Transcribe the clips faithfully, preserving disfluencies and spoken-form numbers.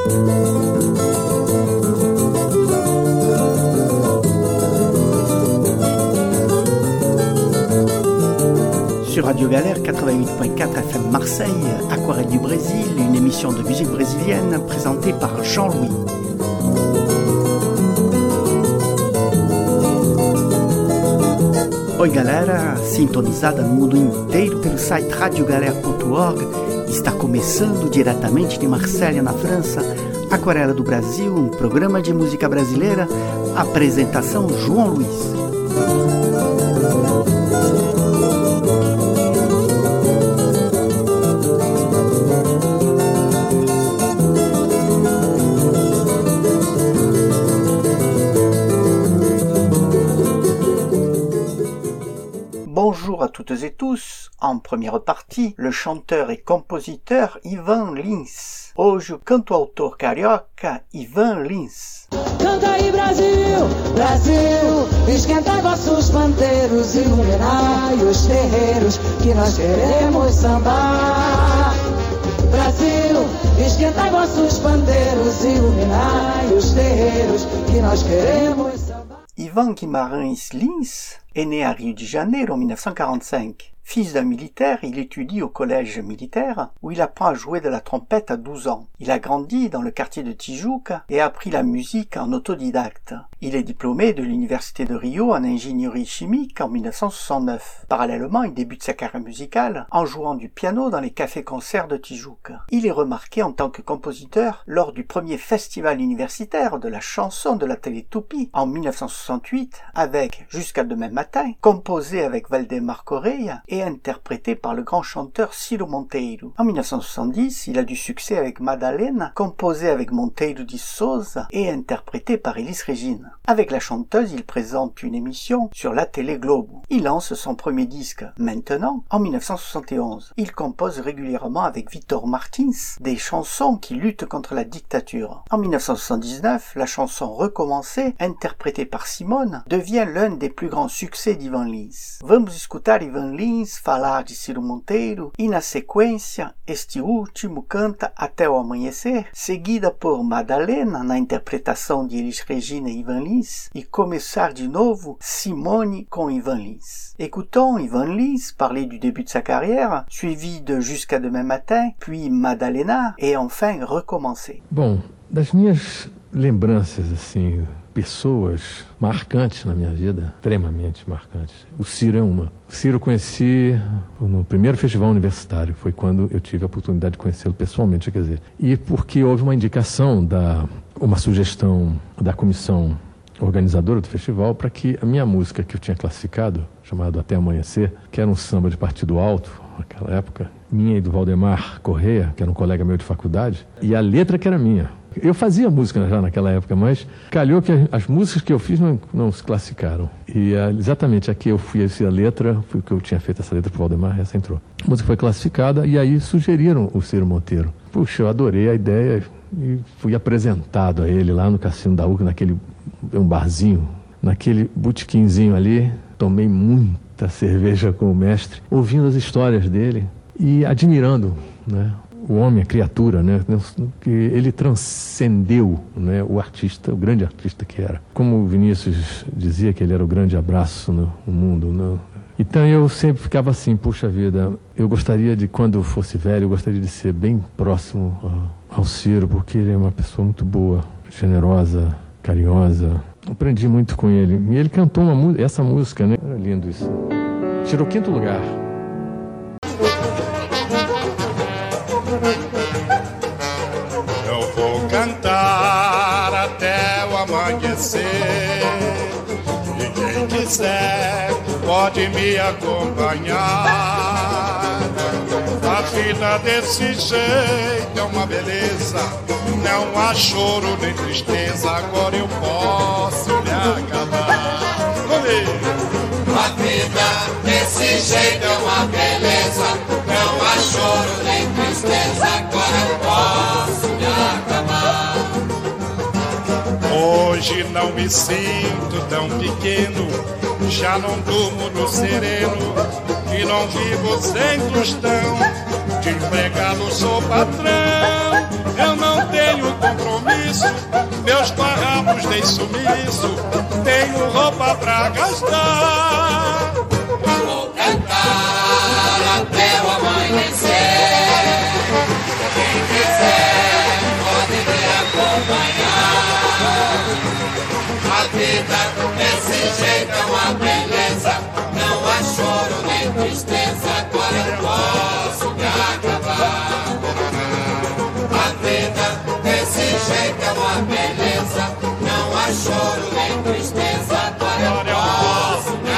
Sur Radio Galère quatre-vingt-huit point quatre F M Marseille, Aquarelle du Brésil, une émission de musique brésilienne présentée par Jean-Louis. Oi galera, sintonizada no mundo inteiro pelo site radio galera ponto org, está começando diretamente de Marselha, na França, Aquarela do Brasil, um programa de música brasileira, apresentação João Luiz. Bonjour à toutes et tous. En première partie, le chanteur et compositeur Ivan Lins. Hoje o canto-autor carioca Ivan Lins. Canta aí Brasil, Brasil, esquentai vossos pandeiros, iluminai os terreiros, que nós queremos sambar. Brasil, esquentai vossos pandeiros, iluminai os terreiros, que nós queremos sambar. Ivan Guimarães Lins est né à Rio de Janeiro en dix-neuf cent quarante-cinq. Fils d'un militaire, il étudie au collège militaire où il apprend à jouer de la trompette à douze ans. Il a grandi dans le quartier de Tijuca et a appris la musique en autodidacte. Il est diplômé de l'université de Rio en ingénierie chimique en dix-neuf cent soixante-neuf. Parallèlement, il débute sa carrière musicale en jouant du piano dans les cafés-concerts de Tijuca. Il est remarqué en tant que compositeur lors du premier festival universitaire de la chanson de la télé Tupi en dix-neuf cent soixante-huit avec Jusqu'à demain matin, composé avec Valdemar Correia et interprété par le grand chanteur Ciro Monteiro. En dix-neuf cent soixante-dix, il a du succès avec Madalena, composé avec Monteiro de Souza et interprété par Elis Regina. Avec la chanteuse, il présente une émission sur la télé Globo. Il lance son premier disque, Maintenant, en dix-neuf cent soixante et onze. Il compose régulièrement avec Victor Martins des chansons qui luttent contre la dictature. En dix-neuf cent soixante-dix-neuf, la chanson Recommencer, interprétée par Simone, devient l'un des plus grands succès d'Ivan Lins. Vamos escutar Ivan Lins falar de Ciro Monteiro e, na sequência, este último canta Até o Amanhecer, seguida por Madalena, na interpretação de Elis Regina e Ivan Lins, e começar de novo Simone com Ivan Lins. Écoutons Ivan Lins parler du début de sa carrière, suivi de Jusqu'à demain matin, puis Madalena, et enfin Recommencer. Bom, das minhas lembranças, assim, pessoas marcantes na minha vida, extremamente marcantes. O Ciro é uma. O Ciro eu conheci no primeiro festival universitário, foi quando eu tive a oportunidade de conhecê-lo pessoalmente, quer dizer. E porque houve uma indicação, da, uma sugestão da comissão organizadora do festival para que a minha música que eu tinha classificado, chamado Até Amanhecer, que era um samba de partido alto, naquela época, minha e do Valdemar Correia, que era um colega meu de faculdade, e a letra que era minha. Eu fazia música já naquela época, mas calhou que as músicas que eu fiz não, não se classificaram. E a, exatamente a que eu fui a letra, foi que eu tinha feito essa letra para o Valdemar, essa entrou. A música foi classificada e aí sugeriram o Ciro Monteiro. Puxa, eu adorei a ideia e fui apresentado a ele lá no Cassino da U C A, naquele um barzinho, naquele botequinzinho ali. Tomei muita cerveja com o mestre, ouvindo as histórias dele e admirando, né? O homem, a criatura, né? Que ele transcendeu, né? O artista, o grande artista que era. Como o Vinícius dizia que ele era o grande abraço no, no mundo, né? Então eu sempre ficava assim, puxa vida, eu gostaria de, quando eu fosse velho, eu gostaria de ser bem próximo ao Ciro, porque ele é uma pessoa muito boa, generosa, carinhosa. Aprendi muito com ele. E ele cantou uma, essa música, né? Era lindo isso. Tirou quinto lugar. Eu vou cantar até o amanhecer, e quem quiser pode me acompanhar. A vida desse jeito é uma beleza, não há choro nem tristeza, agora eu posso me acabar. A vida desse jeito é uma beleza, não há choro nem tristeza, agora eu posso me acabar. Hoje não me sinto tão pequeno, já não durmo no sereno, e não vivo sem tostão, de empregado sou patrão, eu não tenho companhia. isso, meus farrapos dei sumiço, tenho roupa pra gastar. Vou cantar até o amanhecer, quem quiser pode me acompanhar. A vida desse jeito é uma beleza, não há choro nem tristeza, agora eu posso me acabar. A vida desse jeito é uma beleza, não há choro nem tristeza, agora eu posso me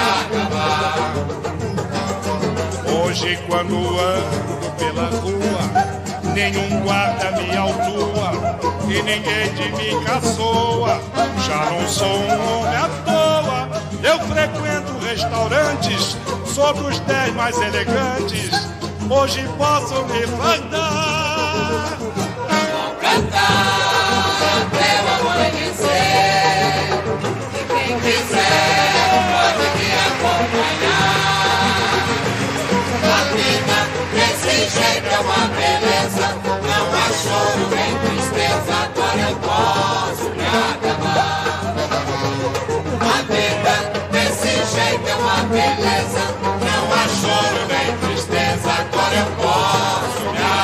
acabar. Hoje quando ando pela rua, nenhum guarda me autua e ninguém de mim caçoa. Já não sou um homem à toa, eu frequento restaurantes, sou dos dez mais elegantes, hoje posso me fardar. Vou cantar até o amanhecer, e quem quiser pode me acompanhar. A vida desse jeito é uma beleza, não há choro nem tristeza, agora eu posso me acabar. A vida desse jeito é uma beleza, não há choro nem tristeza, agora eu posso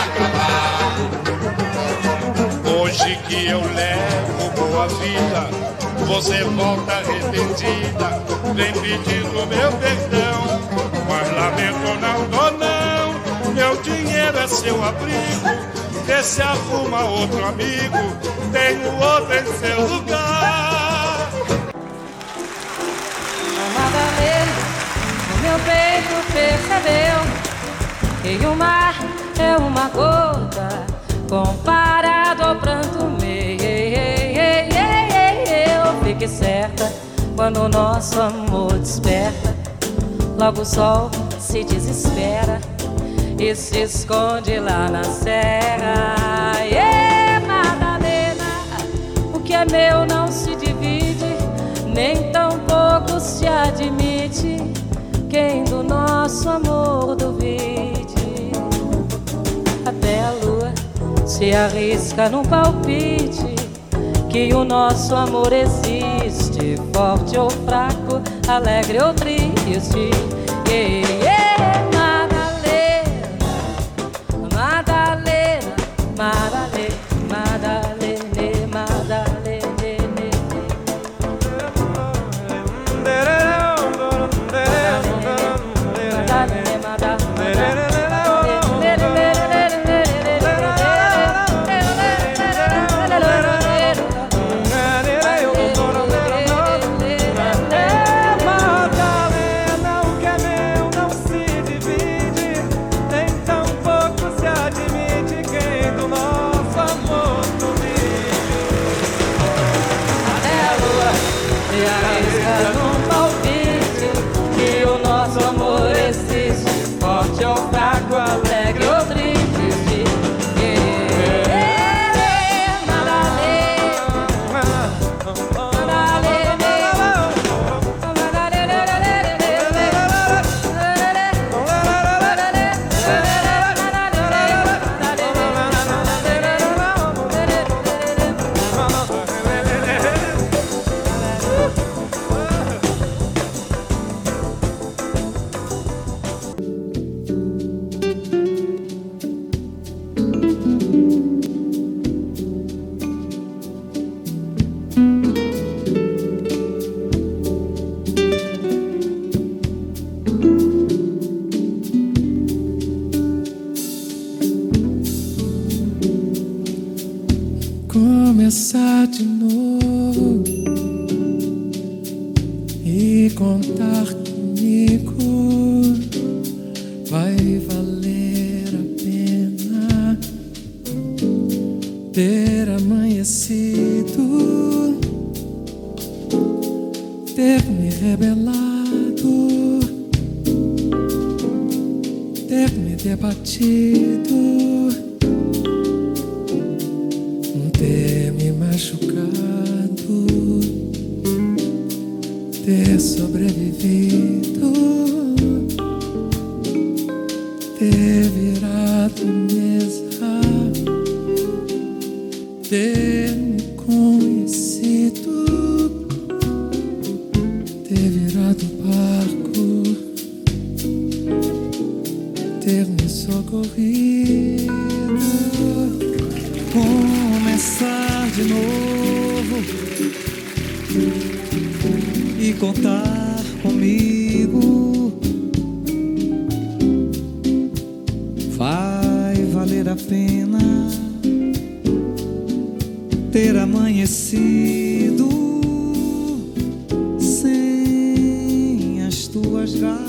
me acabar. Hoje que eu levo boa vida, você volta arrependida, vem pedindo meu perdão, mas lamento não dou não, meu dinheiro é seu abrigo, vê se arruma outro amigo, tenho outro em seu lugar. Madalena, o meu peito percebeu que o mar é uma gota comparado ao pranto meu. Eu fiquei certa quando o nosso amor desperta, logo o sol se desespera e se esconde lá na serra. Yeah, Madalena, o que é meu não se divide, nem tão pouco se admite, quem do nosso amor duvide. Até a lua se arrisca num palpite, que o nosso amor existe, forte ou fraco, alegre ou triste. Yeah, yeah, Madalena, Madalena, Madalena, Madalena, Madalena. Começar de novo e contar comigo vai valer a pena ter amanhecido, ter me rebelado, ter me debatido, ter me machucado, ter sobrevivido, ter virado mesa, ter me corrido, começar de novo e contar comigo. Vai valer a pena ter amanhecido sem as tuas garras,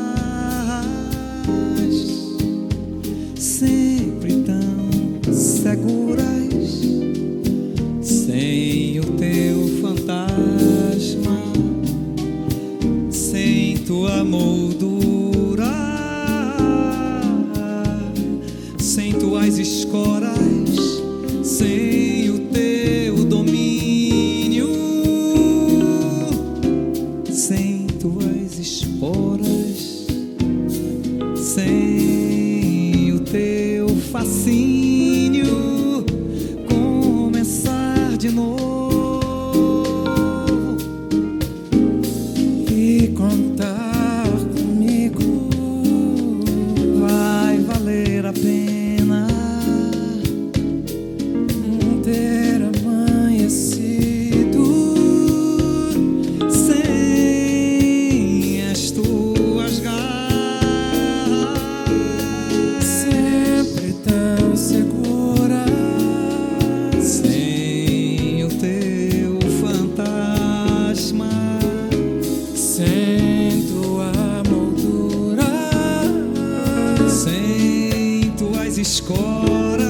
sempre tão seguras, sem o teu fantasma, sem tua moldura, sem tuas escoras, sem o teu domínio, sem tuas esporas, sem o teu fascínio, começar de novo e contar comigo. Vai valer a pena ter amanhecido sem as tuas garras, sempre tão segura, sem o teu fantasma, sem tua moldura, sem tuas escoras,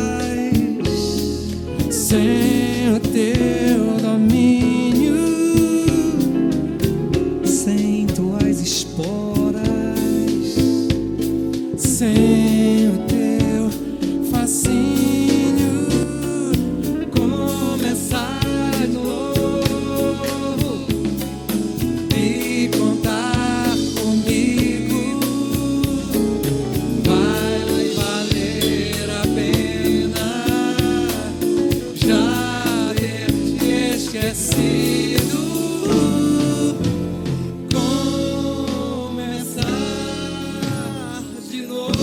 sem o teu domínio, sem tuas esporas, sem o teu fascínio, começar de novo e contar comigo. Vai valer a pena já ter te esquecido, começar de novo.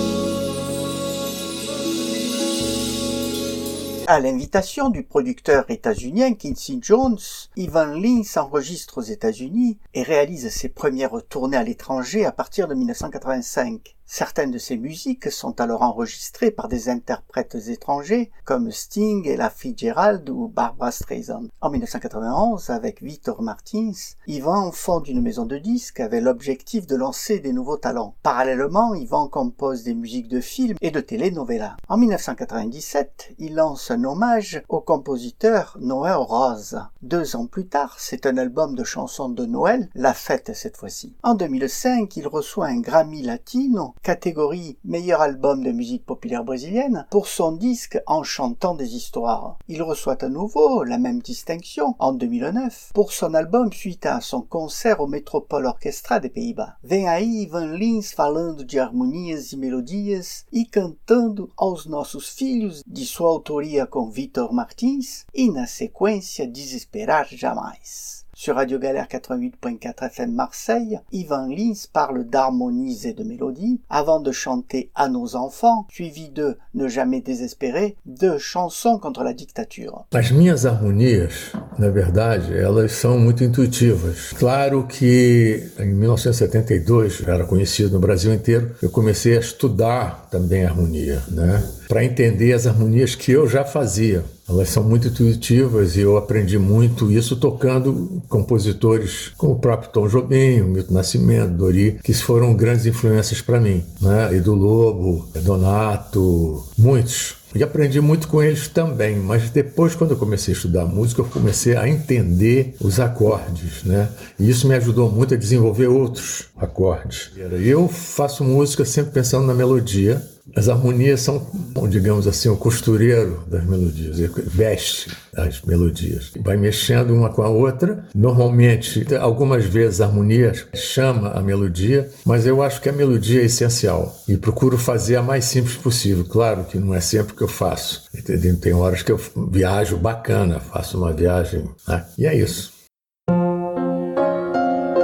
À l'invitation du producteur états-unien Quincy Jones, Ivan Lins s'enregistre aux États-Unis et réalise ses premières tournées à l'étranger à partir de mille neuf cent quatre-vingt-cinq. Certaines de ses musiques sont alors enregistrées par des interprètes étrangers comme Sting, Ella Fitzgerald ou Barbra Streisand. En mille neuf cent quatre-vingt-onze, avec Victor Martins, Ivan fonde une maison de disques avec l'objectif de lancer des nouveaux talents. Parallèlement, Ivan compose des musiques de films et de telenovelas. En mille neuf cent quatre-vingt-dix-sept, il lance un hommage au compositeur Noel Rosa. Deux ans plus tard, c'est un album de chansons de Noël, La Fête cette fois-ci. En deux mille cinq, il reçoit un Grammy Latino, catégorie meilleur album de musique populaire brésilienne, pour son disque En chantant des histoires. Il reçoit à nouveau la même distinction en deux mille neuf pour son album suite à son concert au Metropole Orchestra des Pays-Bas. Vem aí Ivan Lins falando de harmonias e melodias e cantando aos nossos filhos, de sua autoria com Victor Martins, e na sequência Desesperar Jamais. Sur Radio Galère quatre-vingt-huit point quatre F M Marseille, Ivan Lins parle d'harmonies et de mélodies avant de chanter À nos enfants, suivi de Ne jamais désespérer, deux chansons contre la dictature. As minhas harmonias, na verdade, elas são muito intuitivas. Claro que em mil novecentos e setenta e dois, já era conhecido no Brasil inteiro, eu comecei a estudar também harmonia, né? Para entender as harmonias que eu já fazia. Elas são muito intuitivas e eu aprendi muito isso tocando compositores como o próprio Tom Jobim, o Milton Nascimento, Dori, que foram grandes influências para mim, né? Edu Lobo, Donato, muitos. E aprendi muito com eles também, mas depois, quando eu comecei a estudar música, eu comecei a entender os acordes, né? E isso me ajudou muito a desenvolver outros acordes. Eu faço música sempre pensando na melodia. As harmonias são, digamos assim, o costureiro das melodias, ele veste as melodias, vai mexendo uma com a outra. Normalmente, algumas vezes a harmonia chama a melodia, mas eu acho que a melodia é essencial e procuro fazer a mais simples possível. Claro que não é sempre que eu faço, entendeu? Tem horas que eu viajo bacana, faço uma viagem, né? E é isso.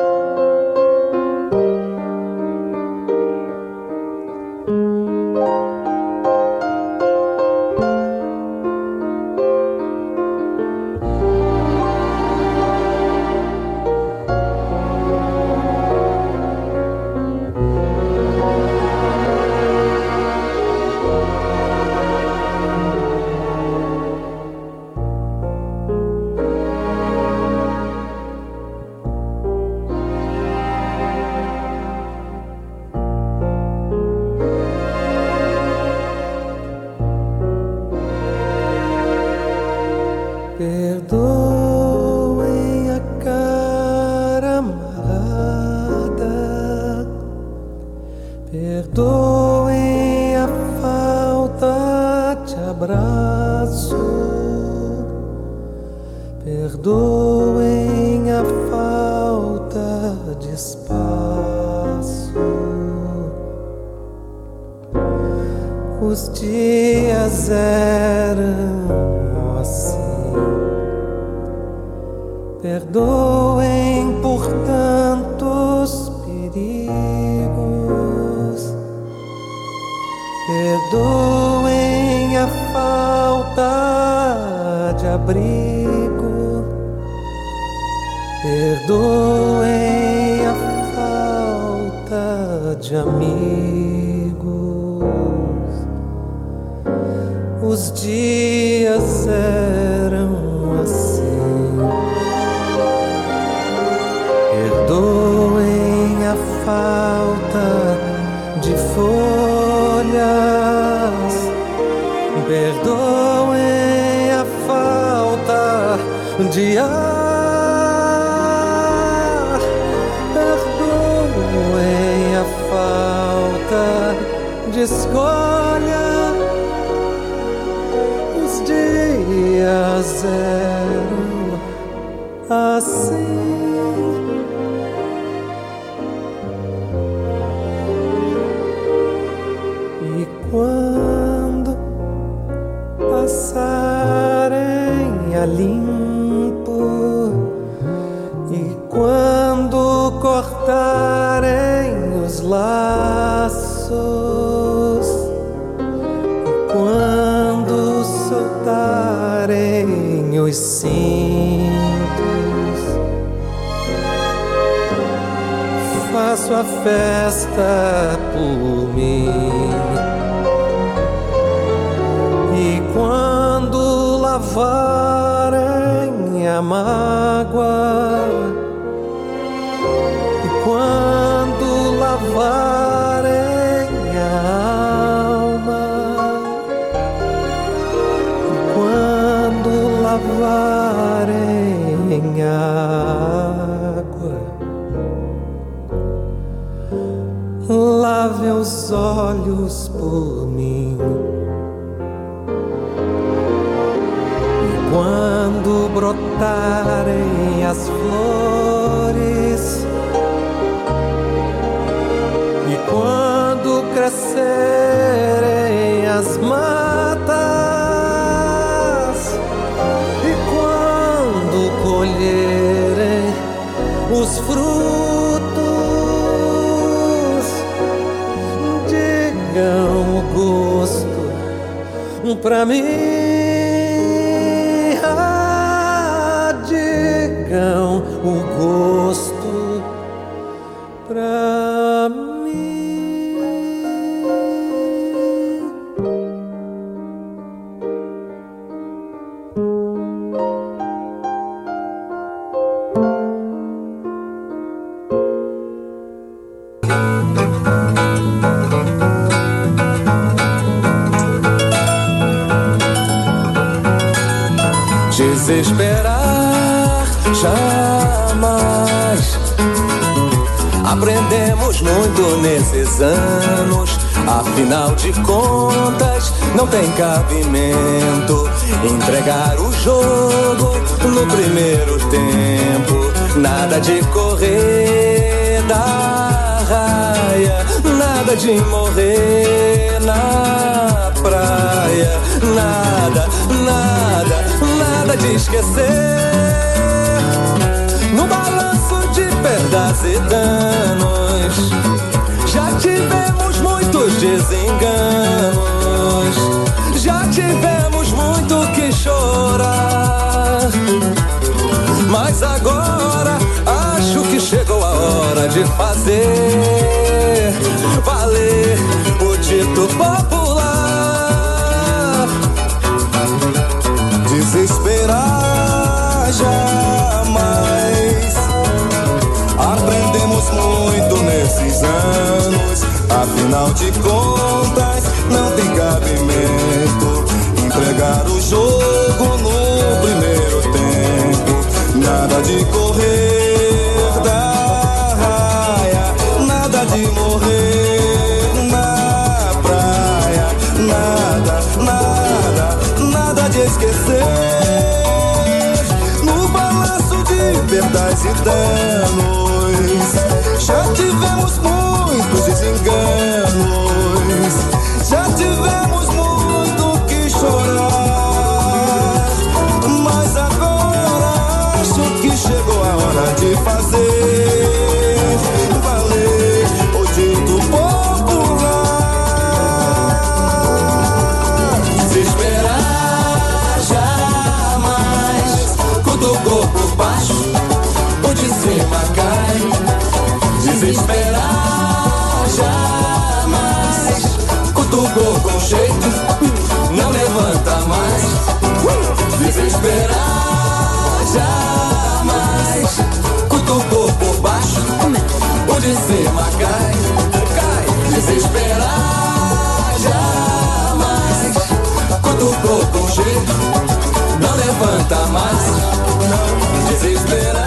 Música Perdoem a cara amarrada, perdoem a falta de abraço, perdoem a falta de espaço. Os dias eram assim. Perdoem por tantos perigos, perdoem a falta de abrigo, perdoem a falta de amigos. Os dias eram assim. Perdoem a falta de folhas, perdoem a falta de ar, perdoem a falta de escolha. Os dias eram assim. Quando passarem a limpo e quando cortarem os laços e quando soltarem os cintos, faço a festa por mim. E quando lavarem a mágoa, e quando lavarem a alma, e quando lavarem a água, lave os olhos por mim. Quando brotarem as flores e quando crescerem as matas e quando colherem os frutos, digam o gosto pra mim. O gosto pra mim. Desesperar jamais. Aprendemos muito nesses anos. Afinal de contas, não tem cabimento entregar o jogo no primeiro tempo. Nada de correr da raia, nada de morrer na praia, nada, nada, nada de esquecer. No balanço de perdas e danos, já tivemos muitos desenganos, já tivemos muito que chorar. Mas agora acho que chegou a hora de fazer valer o dito popular. Desesperar jamais. Aprendemos muito nesses anos. Afinal de contas, não tem cabimento entregar o jogo no primeiro dúvidas e danos. Já tivemos muitos desenganos, já tivemos muito que chorar, mas agora acho que chegou a hora de fazer valer o dito popular. Desesperar jamais, cutucou por baixo, o de cima cai. Desesperar jamais, cutucou com jeito, não levanta mais. Desesperar jamais, cutucou por baixo, o de cima cai, cai. Desesperar jamais, cutucou com jeito, não levanta mais. Desesperar.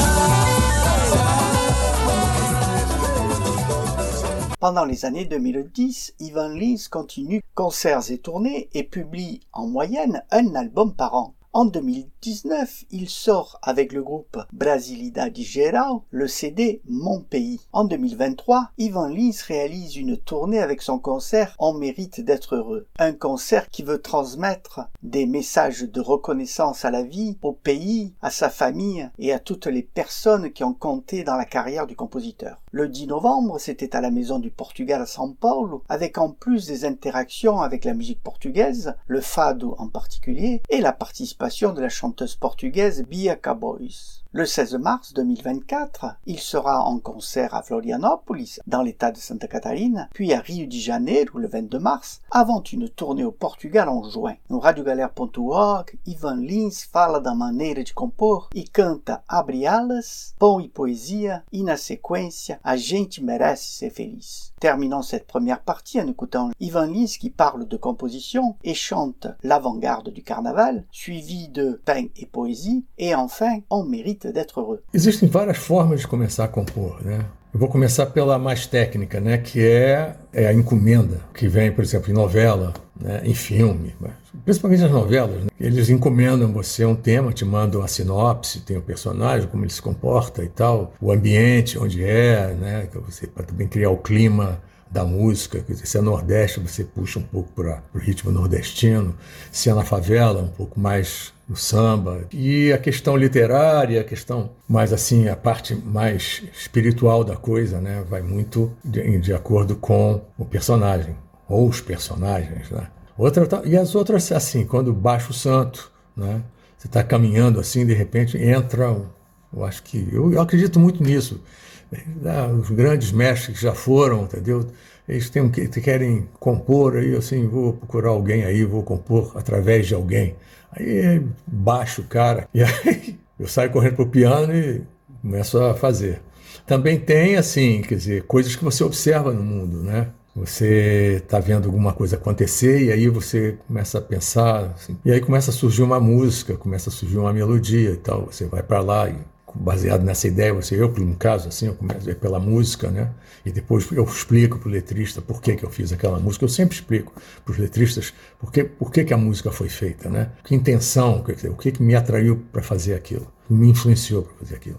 Pendant les années deux mille dix, Ivan Lins continue concerts et tournées et publie en moyenne un album par an. En deux mille dix-neuf, il sort avec le groupe Brasilidade Geral le C D Mon Pays. En deux mille vingt-trois, Ivan Lins réalise une tournée avec son concert On mérite d'être heureux. Un concert qui veut transmettre des messages de reconnaissance à la vie, au pays, à sa famille et à toutes les personnes qui ont compté dans la carrière du compositeur. Le dix novembre, c'était à la Maison du Portugal à São Paulo, avec en plus des interactions avec la musique portugaise, le fado en particulier, et la participation de la chanteuse portugaise Bia Cabois. Le seize mars deux mille vingt-quatre, il sera en concert à Florianópolis, dans l'état de Santa Catarina, puis à Rio de Janeiro le vingt-deux mars, avant une tournée au Portugal en juin. No radio galera ponto org, Ivan Lins fala da maneira de compor e canta Abre Alas, Pão e Poesia, e na sequência, A Gente Merece Ser Feliz. Terminons cette première partie en écoutant Ivan Lins qui parle de composition et chante l'avant-garde du carnaval, suivi de Pain et Poésie, et enfin, On mérite d'être heureux. Existem várias formas de começar a compor, né? Eu vou começar pela mais técnica, né? Que é, é a encomenda, que vem, por exemplo, em novela, né? Em filme, principalmente nas novelas, né? Eles encomendam você um tema, te mandam a sinopse, tem o personagem, como ele se comporta e tal, o ambiente onde é, né? Você para também criar o clima da música. Se é Nordeste, você puxa um pouco para o ritmo nordestino. Se é na favela, um pouco mais no samba. E a questão literária, a questão mais assim, a parte mais espiritual da coisa, né? Vai muito de, de acordo com o personagem, ou os personagens, né? Outra, e as outras, assim, quando baixa o santo, né? Você está caminhando assim, de repente entra, eu acho que, eu, eu acredito muito nisso. Os grandes mestres que já foram, entendeu? Eles têm, querem compor, aí assim, vou procurar alguém aí, vou compor através de alguém. Aí baixo o cara, e aí eu saio correndo pro piano e começo a fazer. Também tem, assim, quer dizer, coisas que você observa no mundo, né? Você está vendo alguma coisa acontecer e aí você começa a pensar, assim, e aí começa a surgir uma música, começa a surgir uma melodia e tal, você vai para lá e baseado nessa ideia, você, eu, no caso, assim, eu começo pela música, né? E depois eu explico para o letrista por que, que eu fiz aquela música. Eu sempre explico para os letristas por que, por que, que a música foi feita, né? Que intenção, o que, que me atraiu para fazer aquilo, me influenciou para fazer aquilo.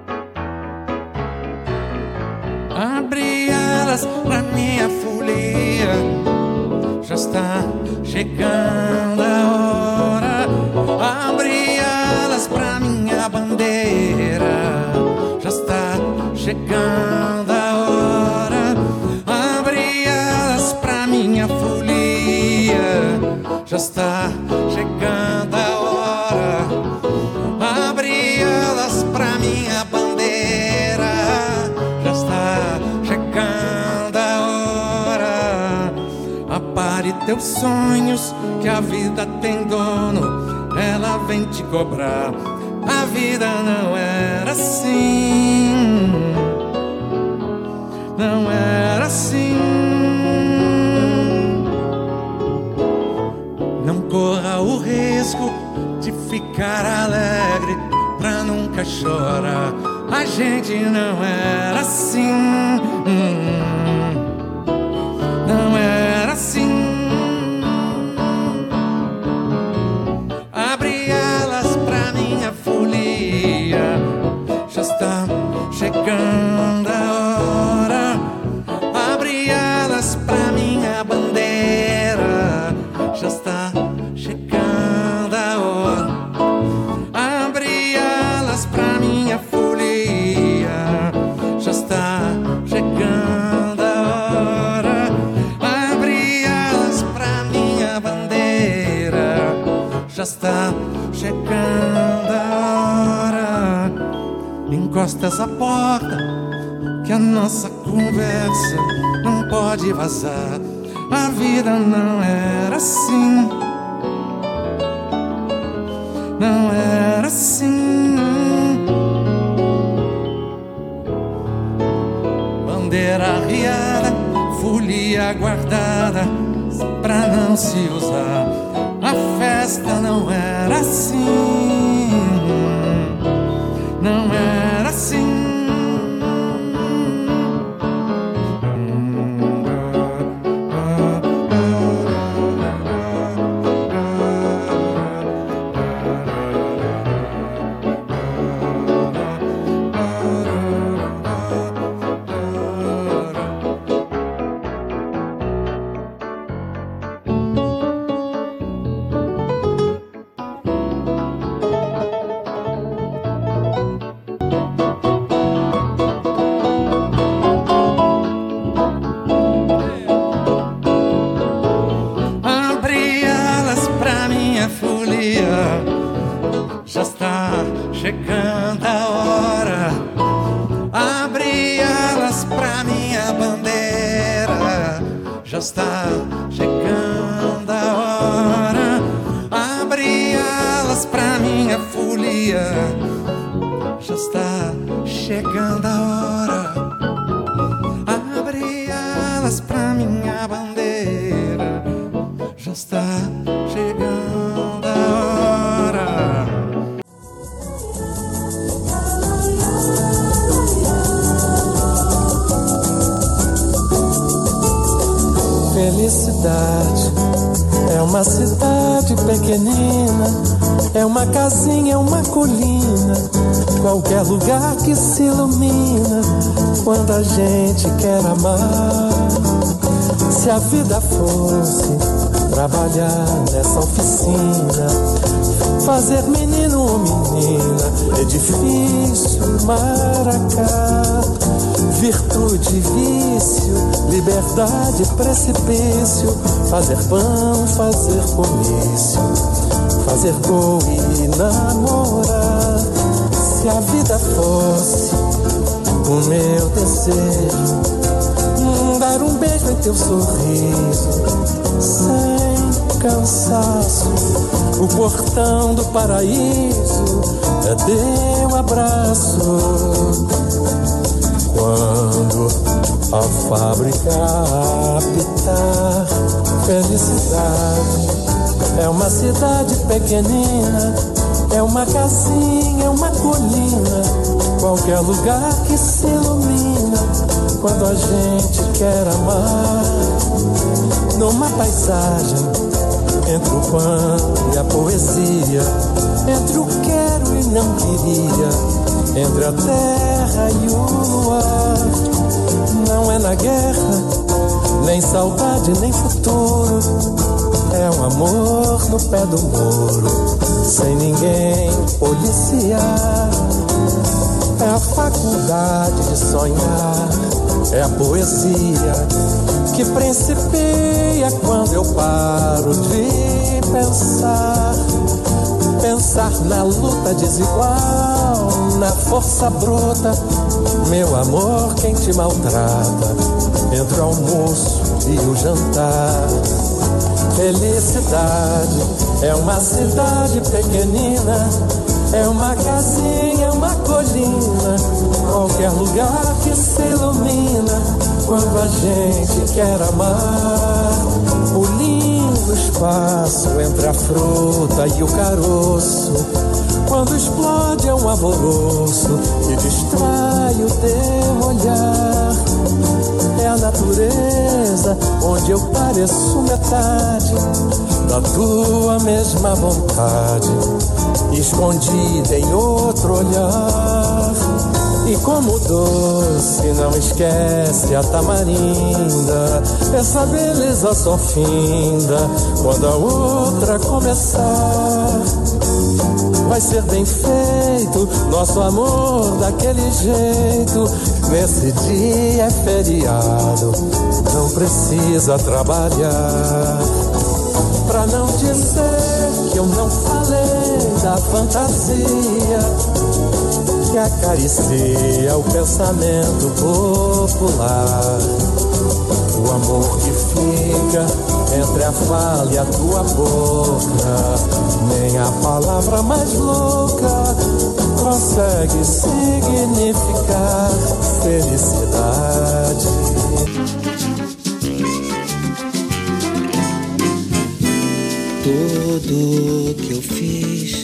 Abre alas pra minha folia, já está chegando a hora. Abre alas pra minha bandeira, já está chegando a hora. Abre alas pra minha folia, já está chegando a hora. Abre alas pra minha bandeira, já está chegando a hora. Apare teus sonhos, que a vida tem dono, ela vem te cobrar. A vida não era assim, não era assim. Não corra o risco de ficar alegre pra nunca chorar. A gente não era assim, não era assim. Abre alas pra minha folia, já está encosta essa porta, que a nossa conversa não pode vazar. A vida não era assim, não era assim. Bandeira arriada, folia guardada pra não se usar. A festa não era assim, não era assim. Já está chegando a hora. Abre alas pra minha bandeira. Já está chegando a hora. Abre alas pra minha folia. Já está chegando a hora. Abre alas pra minha bandeira. Já está chegando a hora. Felicidade é uma cidade pequenina, é uma casinha, é uma colina, qualquer lugar que se ilumina quando a gente quer amar. Se a vida fosse trabalhar nessa oficina, fazer menino ou menina, edifício, maracá, virtude, vício, liberdade, precipício, fazer pão, fazer comício, fazer gol e namorar. Se a vida fosse o meu desejo, dar um beijo em teu sorriso, sem cansaço, o portão do paraíso é teu abraço. Quando a fábrica apitar, felicidade é uma cidade pequenina, é uma casinha, é uma colina, qualquer lugar que se ilumina quando a gente quer amar. Numa paisagem, entre o pão e a poesia, entre o quero e não queria, entre a terra e o luar. Não é na guerra, nem saudade, nem futuro, é um amor no pé do muro, sem ninguém policiar. É a faculdade de sonhar, é a poesia que principia quando eu paro de pensar. Pensar na luta desigual, na força bruta, meu amor, quem te maltrata, entre o almoço e o jantar. Felicidade é uma cidade pequenina, é uma casinha, é uma colina, qualquer lugar que se ilumina quando a gente quer amar. O lindo espaço entre a fruta e o caroço, quando explode é um alvoroço e distrai o teu olhar. É a natureza onde eu pareço metade da tua mesma vontade, escondida em outro olhar. E como doce não esquece a tamarinda, essa beleza só finda quando a outra começar. Vai ser bem feito nosso amor daquele jeito, nesse dia é feriado, não precisa trabalhar. Pra não dizer que eu não falei da fantasia que acaricia o pensamento popular. O amor que fica entre a fala e a tua boca, nem a palavra mais louca consegue significar felicidade. Tudo que eu fiz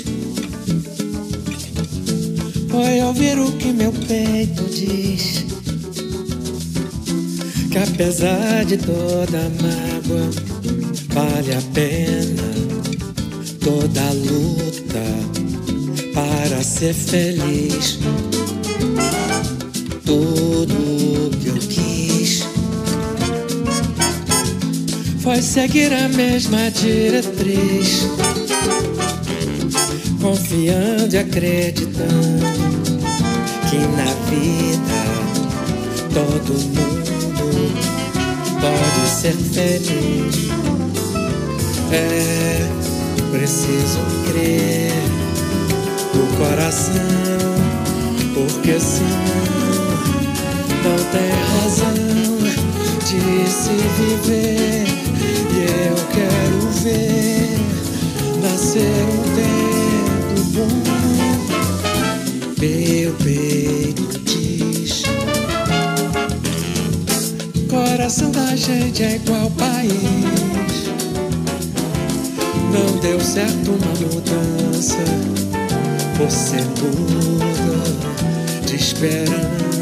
foi ouvir o que meu peito diz, que apesar de toda a mágoa vale a pena toda a luta para ser feliz. Tudo que eu quis foi seguir a mesma diretriz, confiando e acreditando que na vida todo mundo pode ser feliz. É preciso crer no coração, porque senão não tem razão de se viver. E eu quero ver nascer um tempo bom. Meu peito diz, coração da gente é igual país. Não deu certo uma mudança, você muda de esperança.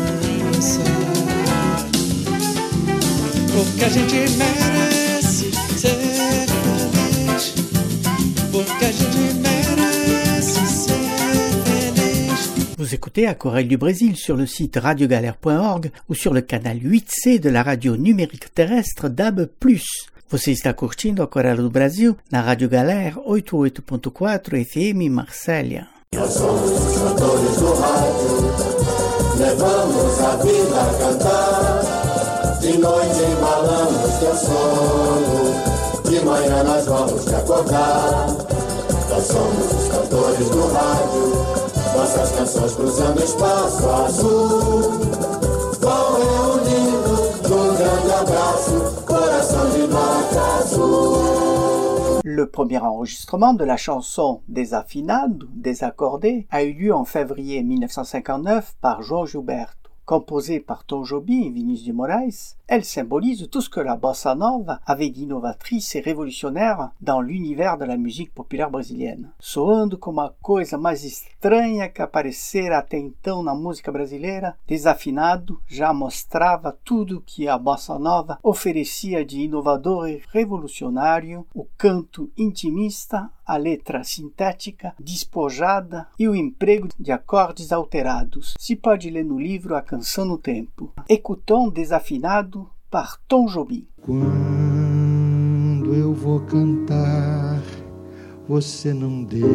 Porque a gente merece ser feliz, porque a gente merece ser feliz. Vous écoutez Aquarelle du Brésil sur le site radio galère point org ou sur le canal huit C de la radio numérique terrestre D A B plus. Você está curtindo Aquarelle do Brasil na Rádio Galera oitenta e oito ponto quatro F M Marsella. Nós somos os cantores do rádio, levamos a vida a cantar. De noite embalamos teu sono, de manhã nós vamos te acordar. Nós somos os cantores do rádio, nossas canções cruzando o espaço azul, vão reunindo num grande abraço, coração de nota azul. Le premier enregistrement de la chanson Desafinado, désaccordé, a eu lieu en février mille neuf cent cinquante-neuf par João Gilberto. Composée par Tom Jobim et Vinícius de Moraes, elle symbolise tout ce que la bossa nova avait d'innovatrice et révolutionnaire dans l'univers de la musique populaire brasilienne. Soando como a coisa mais estranha que aparecera até então na música brasileira, Desafinado já mostrava tudo que a bossa nova oferecia de inovador e revolucionário: o canto intimista, a letra sintética, despojada e o emprego de acordes alterados. Se pode ler no livro A Canção no Tempo. Écoutons Desafinado par Tom Jobim. Quando eu vou cantar, você não deixa,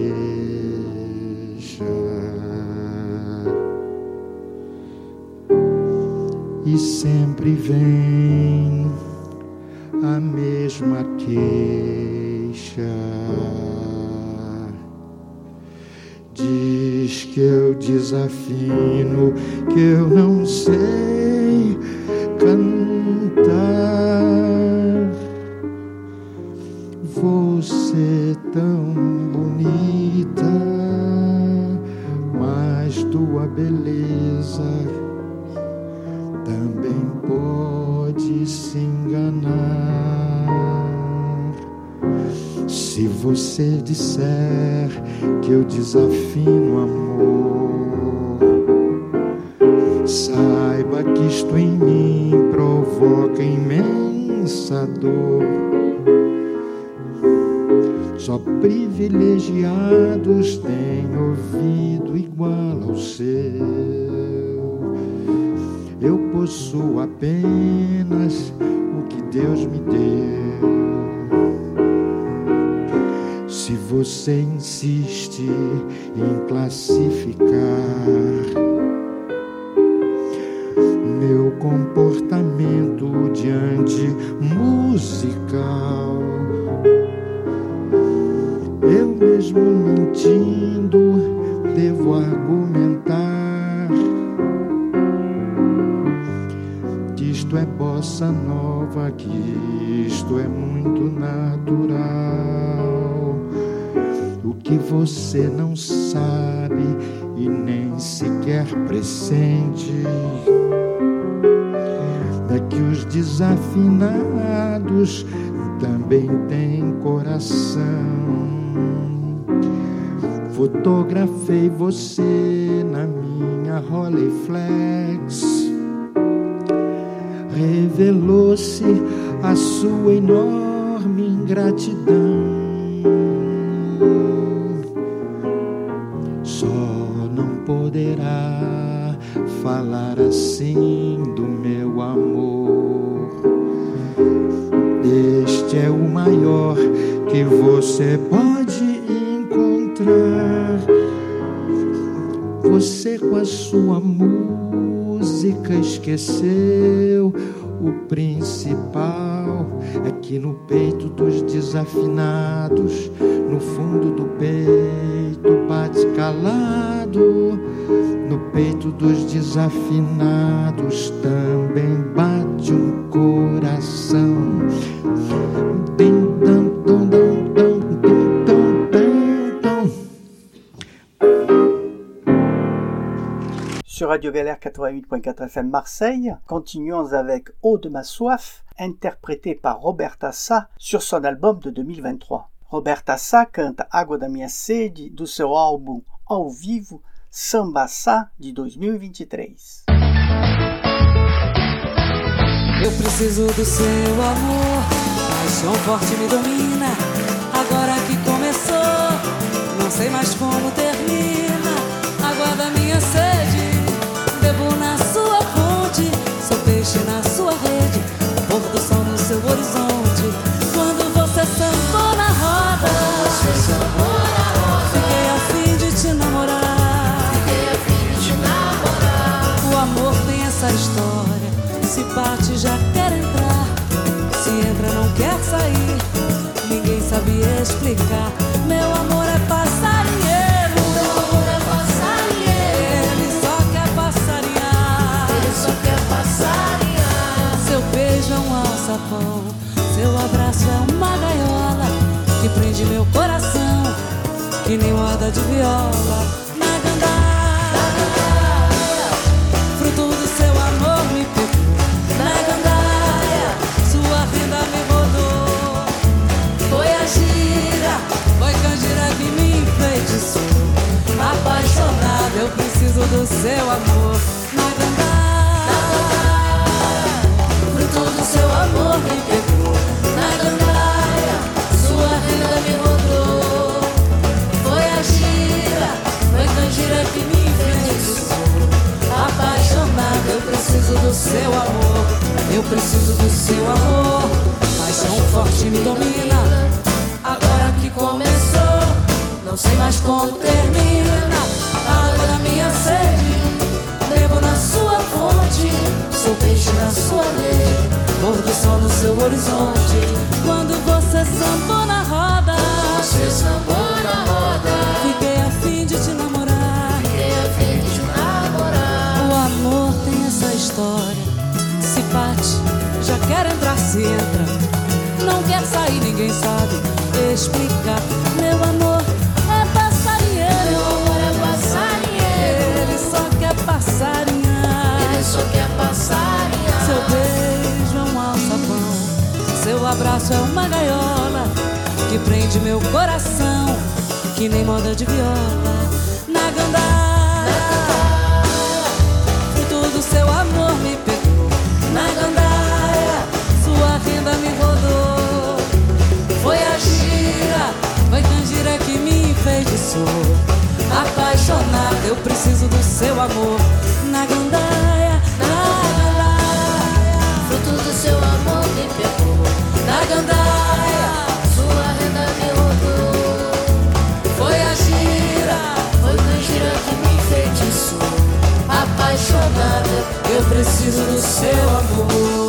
e sempre vem a mesma queixa. Diz que eu desafino, que eu não sei cantar. Você tão bonita, mas tua beleza também pode se enganar. Se você disser que eu desafino amor, saiba que isto em mim provoca imensa dor. Só privilegiados têm ouvido igual ao seu. Eu possuo apenas o que Deus me deu. Se você insiste em classificar meu comportamento diante musical, eu mesmo mentindo devo argumentar prova que isto é muito natural. O que você não sabe e nem sequer pressente é que os desafinados também têm coração. Fotografei você na minha Rolleiflex. Revelou-se a sua enorme ingratidão. Só não poderá falar assim do meu amor. Este é o maior que você pode encontrar. Você com a sua música esqueceu o principal. É que no peito dos desafinados, no fundo do peito bate calado. No peito dos desafinados também bate um coração. Sur Radio Galère quatre-vingt-huit point quatre F M Marseille, continuons avec Eau de ma soif, interprété par Roberta Sá sur son album de deux mille vingt-trois. Roberta Sá canta Água da Minha Sede do seu álbum ao vivo Samba Sá de dois mil e vinte e três. Eu preciso do seu amor, paixão forte me domina. Agora que começou, não sei mais como termina. Água da minha sede, bebo na sua fonte. Sou peixe na sua rede, pôr do sol no seu horizonte. Quando você sambou na roda, você sambou na roda, fiquei a fim de te namorar. Fiquei a fim de te namorar. O amor tem essa história, se bate já quer entrar, se entra não quer sair, ninguém sabe explicar. Meu amor é passarinheiro, meu amor é passarinheiro. Ele só quer passarinhar, ele só quer passarinhar. Seu beijo é um alçapão, seu abraço é uma gaiola que prende meu coração, que nem moda de viola. Na gandaia, fruto do seu amor me pegou. Na gandaia, sua renda me rodou. Foi a gira, foi canjira que me enfeitiçou. Apaixonada, eu preciso do seu amor. Na gandaia, fruto do seu amor me pegou. Na gandaia, sua renda me rodou. Foi a gira, foi canjira que me enfeitiçou. Apaixonada, eu preciso do seu amor. Eu preciso do seu amor. Paixão forte me domina. Agora que começou, não sei mais como termina. Água da minha sede, bebo na sua fonte. Sou peixe na sua rede, pôr do sol no seu horizonte. Quando você sambou na roda, você sambou na roda, fiquei a fim de te namorar. Fiquei a fim de te namorar. O amor tem essa história, se bate, já quer entrar, se entra, não quer sair, ninguém sabe explicar. Meu amor é passarinheiro, meu amor é passarinheiro. Ele só quer passarinhar, ele só quer passarinhar. Seu beijo é um alçapão, seu abraço é uma gaiola que prende meu coração, que nem moda de viola. Na gandaia, fruto do seu amor me pegou. Na gandaia, sua renda me rodou. Foi a gira, foi canjira que me enfeitiçou. Apaixonada, eu preciso do seu amor. Na gandaia, na gandaia, fruto do seu amor me pegou. Na gandaia, sua renda me rodou. Foi a gira, foi canjira que me enfeitiçou. Apaixonada, eu preciso do seu amor.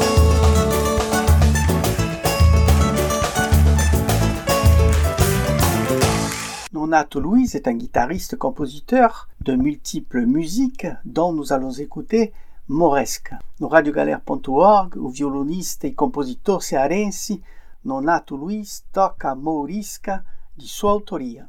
Nonato Luiz est un guitariste-compositeur de multiples musiques dont nous allons écouter Moresca. No radiogalera ponto org, o violonista e compositor cearense Nonato Luiz toca Mourisca de sua autoria.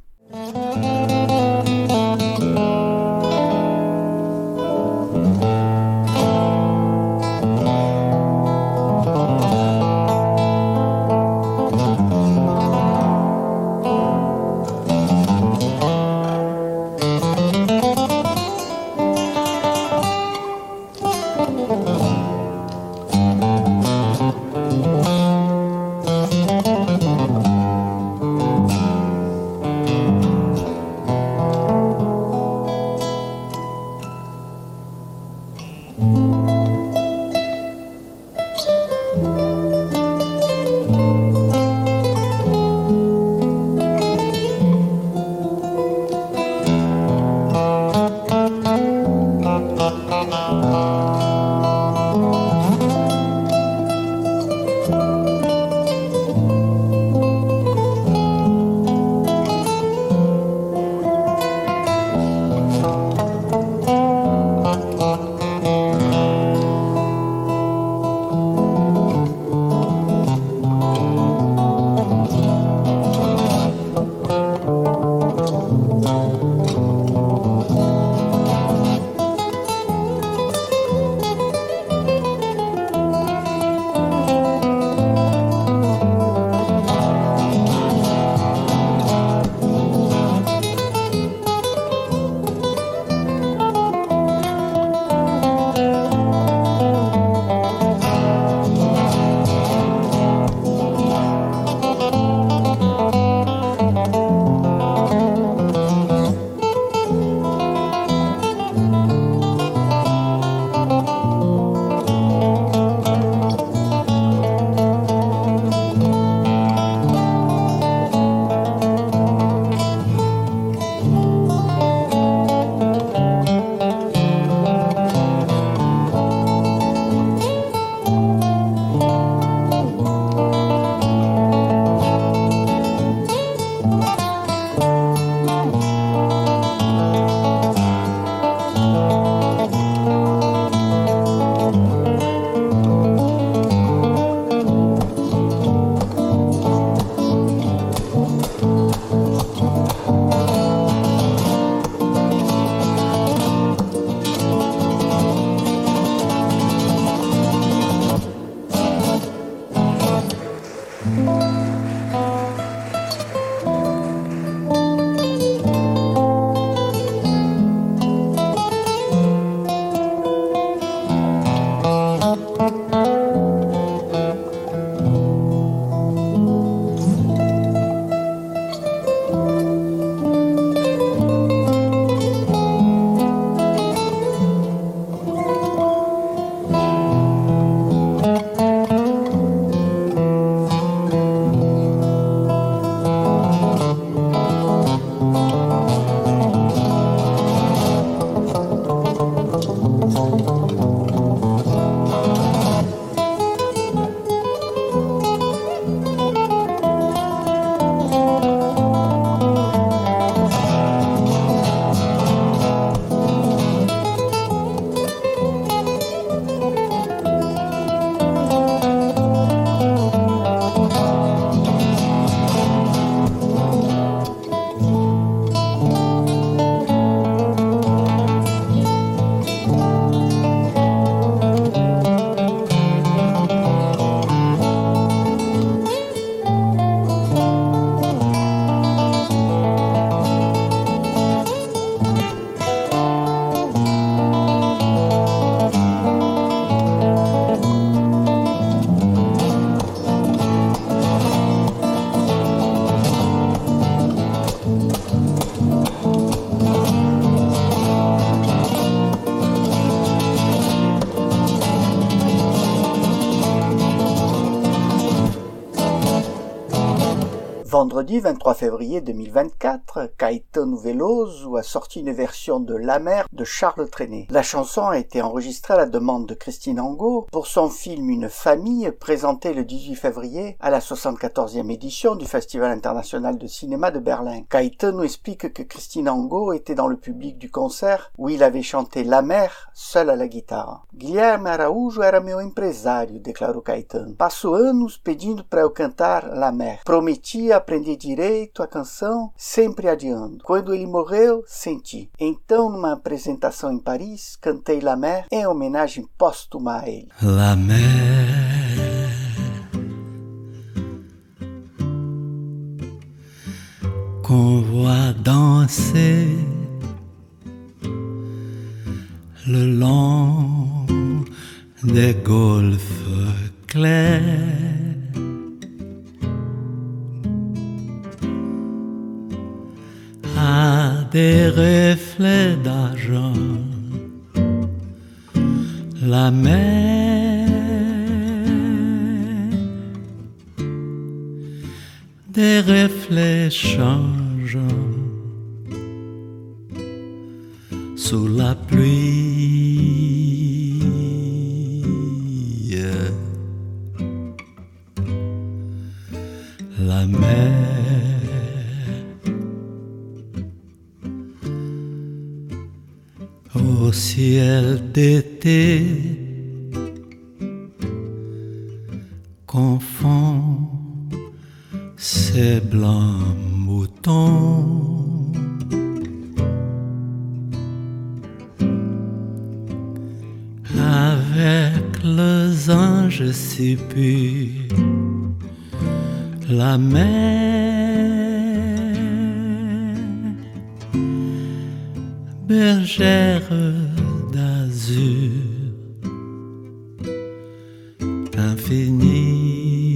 Vendredi vingt-trois février deux mille vingt-quatre, Caetano Veloso a sorti une version de La Mer de Charles Trenet. La chanson a été enregistrée à la demande de Christine Angot pour son film Une famille, présenté le dix-huit février à la soixante-quatorzième édition du Festival international de cinéma de Berlin. Caetano explique que Christine Angot était dans le public du concert où il avait chanté La Mer seul à la guitare. Guilherme Araújo era meu empresário, declarou Caetano. Passo anos pedindo para eu cantar La Mer. Prometia aprender direito a canção, sempre adiando. Quando ele morreu, senti. Então, numa apresentação em Paris, cantei La Mer em homenagem póstuma a ele. La mer qu'on voit danser le long des golfes clairs, à des reflets d'argent, la mer, des reflets changeants sous la pluie, la mer. Au ciel d'été confond ces blancs moutons avec les anges si purs, la mer, bergère d'azur infinie.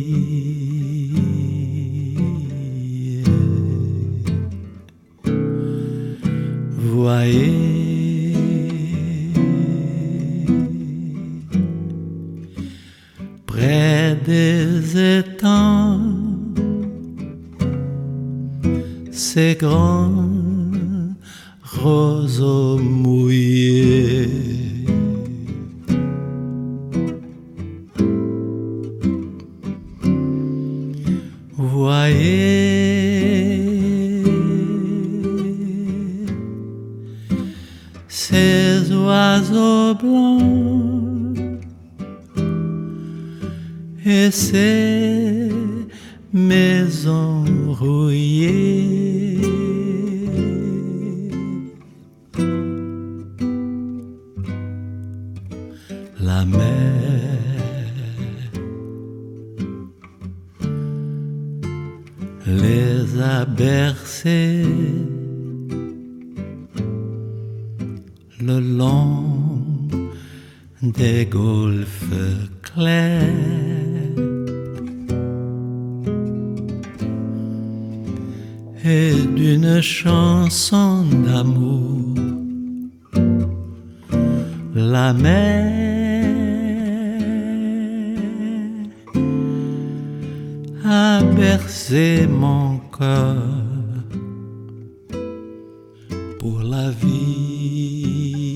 Voyez près des étangs ces grands roseaux mouillés. Voyez ces oiseaux blancs et ces maisons rouillées. La mer les a bercés le long des golfes clairs, et d'une chanson d'amour la mer a bercé mon cœur pour la vie.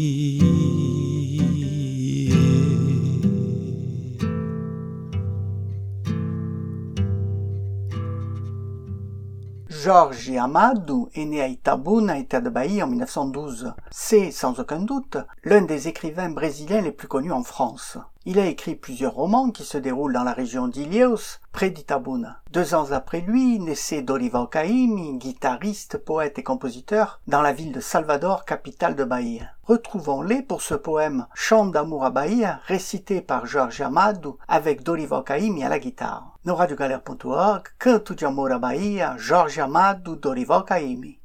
Jorge Amado est né à Itabuna, État de Bahia, en mille neuf cent douze. C'est, sans aucun doute, l'un des écrivains brésiliens les plus connus en France. Il a écrit plusieurs romans qui se déroulent dans la région d'Ilhéus, près d'Itabuna. Deux ans après lui, naissait Dorival Caymmi, guitariste, poète et compositeur, dans la ville de Salvador, capitale de Bahia. Retrouvons-les pour ce poème « Chant d'amour à Bahia » récité par Jorge Amado avec Dorival Caymmi à la guitare. No radio galera ponto org, Canto de Amor à Bahia, Jorge Amado, Dorival Caymmi.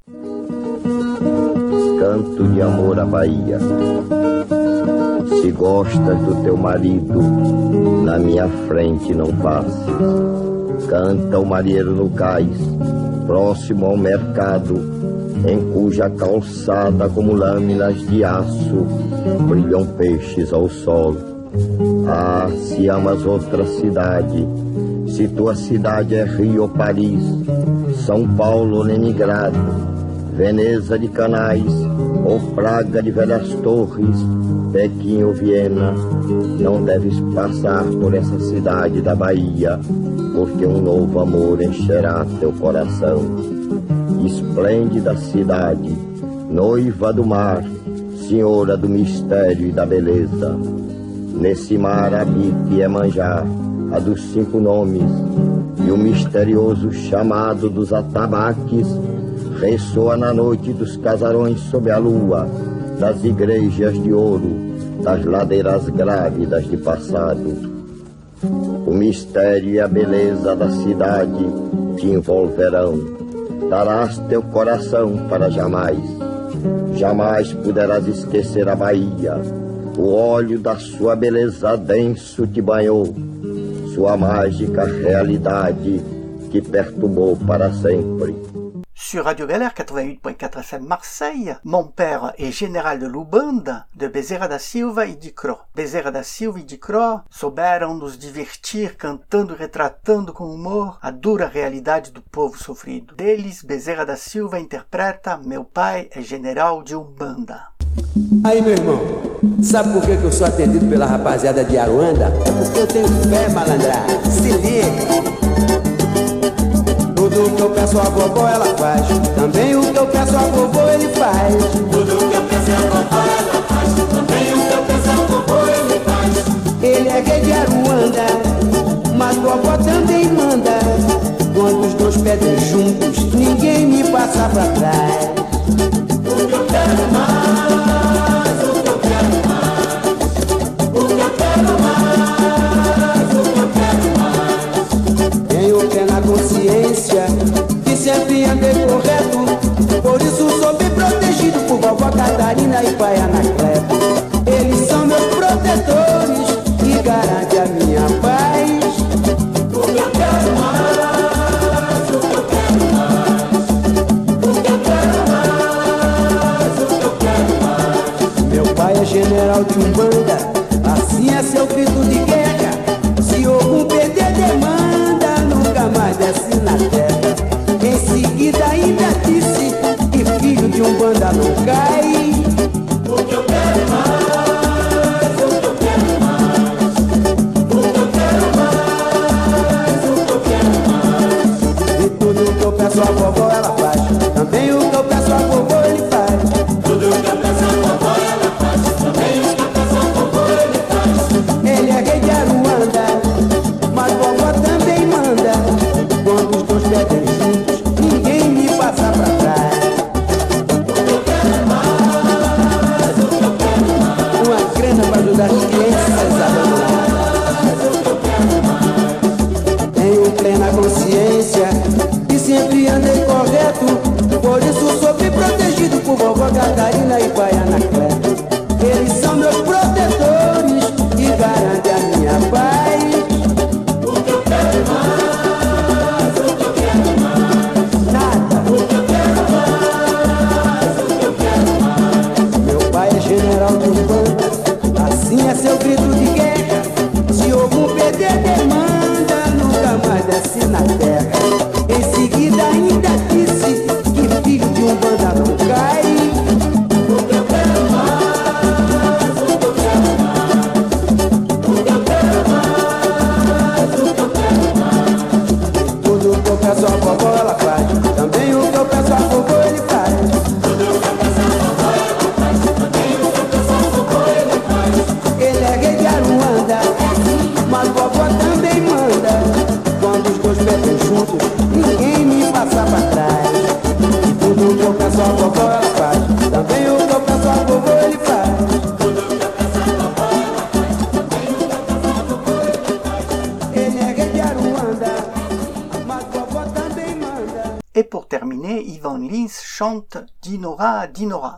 Canto de amor à Bahia. Se gostas do teu marido, na minha frente não passe. Canta o marinheiro no cais, próximo ao mercado, em cuja calçada, como lâminas de aço, brilham peixes ao sol. Ah, se amas outra cidade, se tua cidade é Rio ou Paris, São Paulo, Leningrado, Veneza de Canais, ou Praga de velhas torres, Pequim ou Viena, não deves passar por essa cidade da Bahia, porque um novo amor encherá teu coração. Esplêndida cidade, noiva do mar, senhora do mistério e da beleza. Nesse mar habita Iemanjá, a dos cinco nomes, e o misterioso chamado dos atabaques ressoa na noite dos casarões sob a lua, das igrejas de ouro, das ladeiras grávidas de passado. O mistério e a beleza da cidade te envolverão. Darás teu coração para jamais. Jamais poderás esquecer a Bahia. O óleo da sua beleza denso te banhou. Sua mágica realidade te perturbou para sempre. Sur Radio Galère quatre-vingt-huit point quatre F M Marseille, Mon père est général de Lubanda, de Bezerra da Silva e de Cro. Bezerra da Silva e de Cro souberam nos divertir cantando e retratando com humor a dura realidade do povo sofrido. Deles, Bezerra da Silva interpreta Meu pai é general de Umbanda. Aí, meu irmão, sabe por que, que eu sou atendido pela rapaziada de Aruanda? É porque eu tenho fé, malandragem. Se liga! Tudo que eu peço a vovó ela faz, também o que eu peço a vovó ele faz. Tudo que eu peço a vovó ela faz, também o que eu peço a vovó ele faz. Ele é rei de Aruanda, mas vovó também manda. Quando os dois pedem juntos, ninguém me passa pra trás. O que eu quero mais, o que eu quero mais, o que eu quero mais, o que eu quero mais. Tenho pé na consciência que sempre andei correto, por isso sou bem protegido por vovó Catarina e pai Anacleto. Eles são meus protetores e garantem a minha paz. O que eu quero mais, o que eu quero mais, o que eu quero mais, o que eu quero mais. Meu pai é general de Umbanda, assim é seu grito de guerra. Se algum perder demanda, nunca mais desce na terra. Em seguida ainda disse que filho de Umbanda não cai. O que eu quero mais, o que eu quero mais, o que eu quero mais, o que eu quero mais. E tudo que eu peço a vovó ela faz, também o que eu peço a vovó ele faz. Tudo que eu peço a vovó ela faz, também o que eu peço a vovó ele faz. Ele é rei de Aruanda, mas vovó também manda. Quando os dois pedem juntos, ninguém me passa pra trás. O que eu quero mais, o que eu quero mais, uma grana pra ajudar as crianças abandonadas. o que eu quero mais. Tenho plena consciência que sempre andei correto, por isso sou bem protegido por vovó Catarina e pai Anacleto. Eles são meus protetores e garantem a minha paz. O que eu quero mais, o que eu quero mais, Nada, o que eu quero mais, o que eu quero mais. meu pai é general de Umbanda, assim é seu grito de guerra. Se algum perder demanda, nunca mais desce na terra. Em seguida ainda disse que filho de Umbanda não cai. O que eu quero mais, o que eu quero mais, o que eu quero mais, o que eu quero mais. Tudo que eu peço a vovó ela faz, também o que eu peço a vovó ele faz. Tudo que eu peço a vovó ela faz, também o que eu peço a vovó ele faz. Ele é rei de Aruanda, mas vovó também manda. Quando os dois pedem juntos, ninguém me passa pra trás. Tudo que eu peço a vovó ela faz, também o que eu peço a vovó ele faz. Tudo que eu peço a vovó ela faz, também o que eu peço a vovó ele faz. Ele é rei de Aruanda, mas vovó também manda. Et pour terminer, Ivan Lins chante Dinora, Dinora.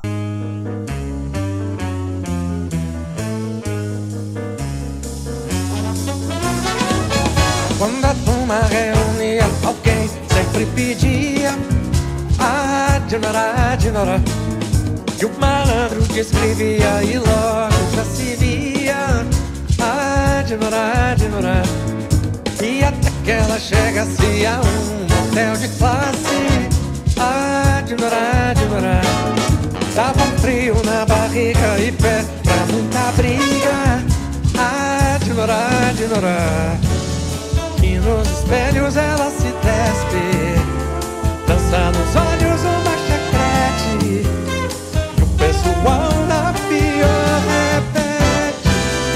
Quando a turma reunia, alguém sempre pedia a Dinora, Dinora. E o malandro descrevia e logo já se via a Dinora, Dinora. E até que ela chegasse a uma pastel de classe. Ah, ignorar, ignorar. Dava um frio na barriga e pé pra muita briga. Ah, ignorar, ignorar. E nos espelhos ela se despe, dança nos olhos uma chacrete, e o pessoal na pior repete.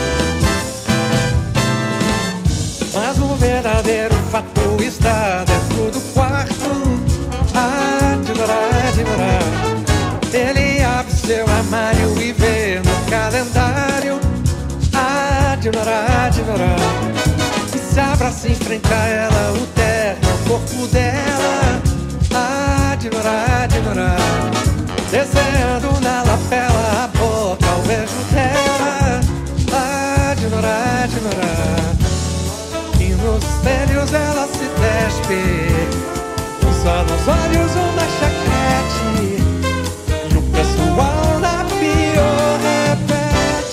Mas o verdadeiro fato está dentro do quarto. Ah, ignorar, ignorar. Ele abre seu armário e vê no calendário. Ah, ignorar, ignorar. E se abraça em frente a ela, o terno, o corpo dela. Ah, ignorar, ignorar. Descendo na lapela a boca, o beijo dela. Ah, ignorar, ignorar. E nos espelhos ela se despe, só nos olhos uma chacrete, e o pessoal na pior repete.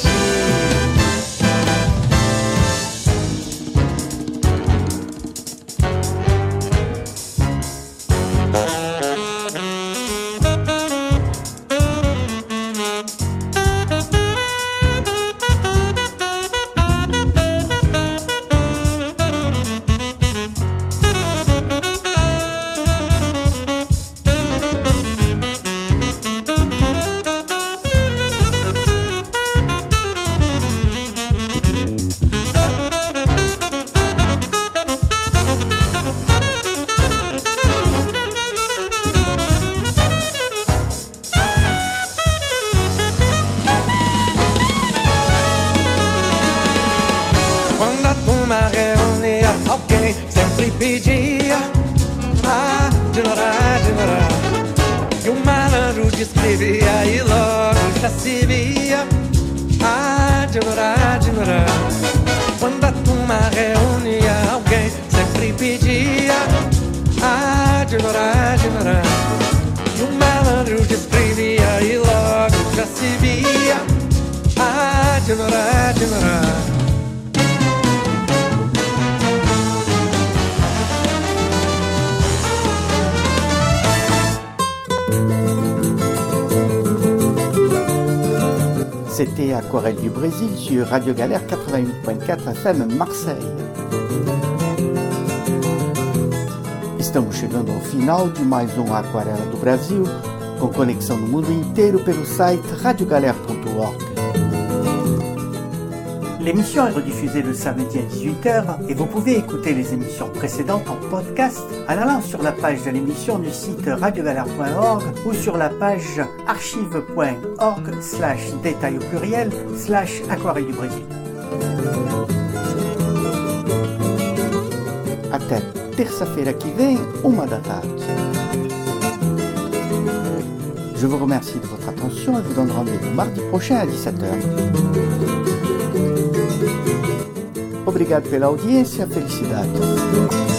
Pedia, ah, ignorar, ignorar. E o malandro descrevia e logo já se via. Ah, ignorar, ignorar. Quando a turma reunia, alguém sempre pedia. Ah, ignorar, ignorar. E o malandro descrevia e logo já se via. Ah, ignorar, ignorar. C'était Aquarelle du Brésil sur Radio Galère quatre-vingt-huit point quatre F M Marseille. Estamos chegando ao final de mais um Aquarela do Brasil, com conexão no mundo inteiro pelo site radio galère ponto org. L'émission est rediffusée le samedi à dix-huit heures et vous pouvez écouter les émissions précédentes en podcast en allant sur la page de l'émission du site radio galère point org ou sur la page archive point org slash détail au pluriel slash Aquarelle du Brésil. Até terça-feira que vem, uma da tarde. Je vous remercie de votre attention et vous donne rendez-vous mardi prochain à dix-sept heures. Obrigado pela audiência, felicidade.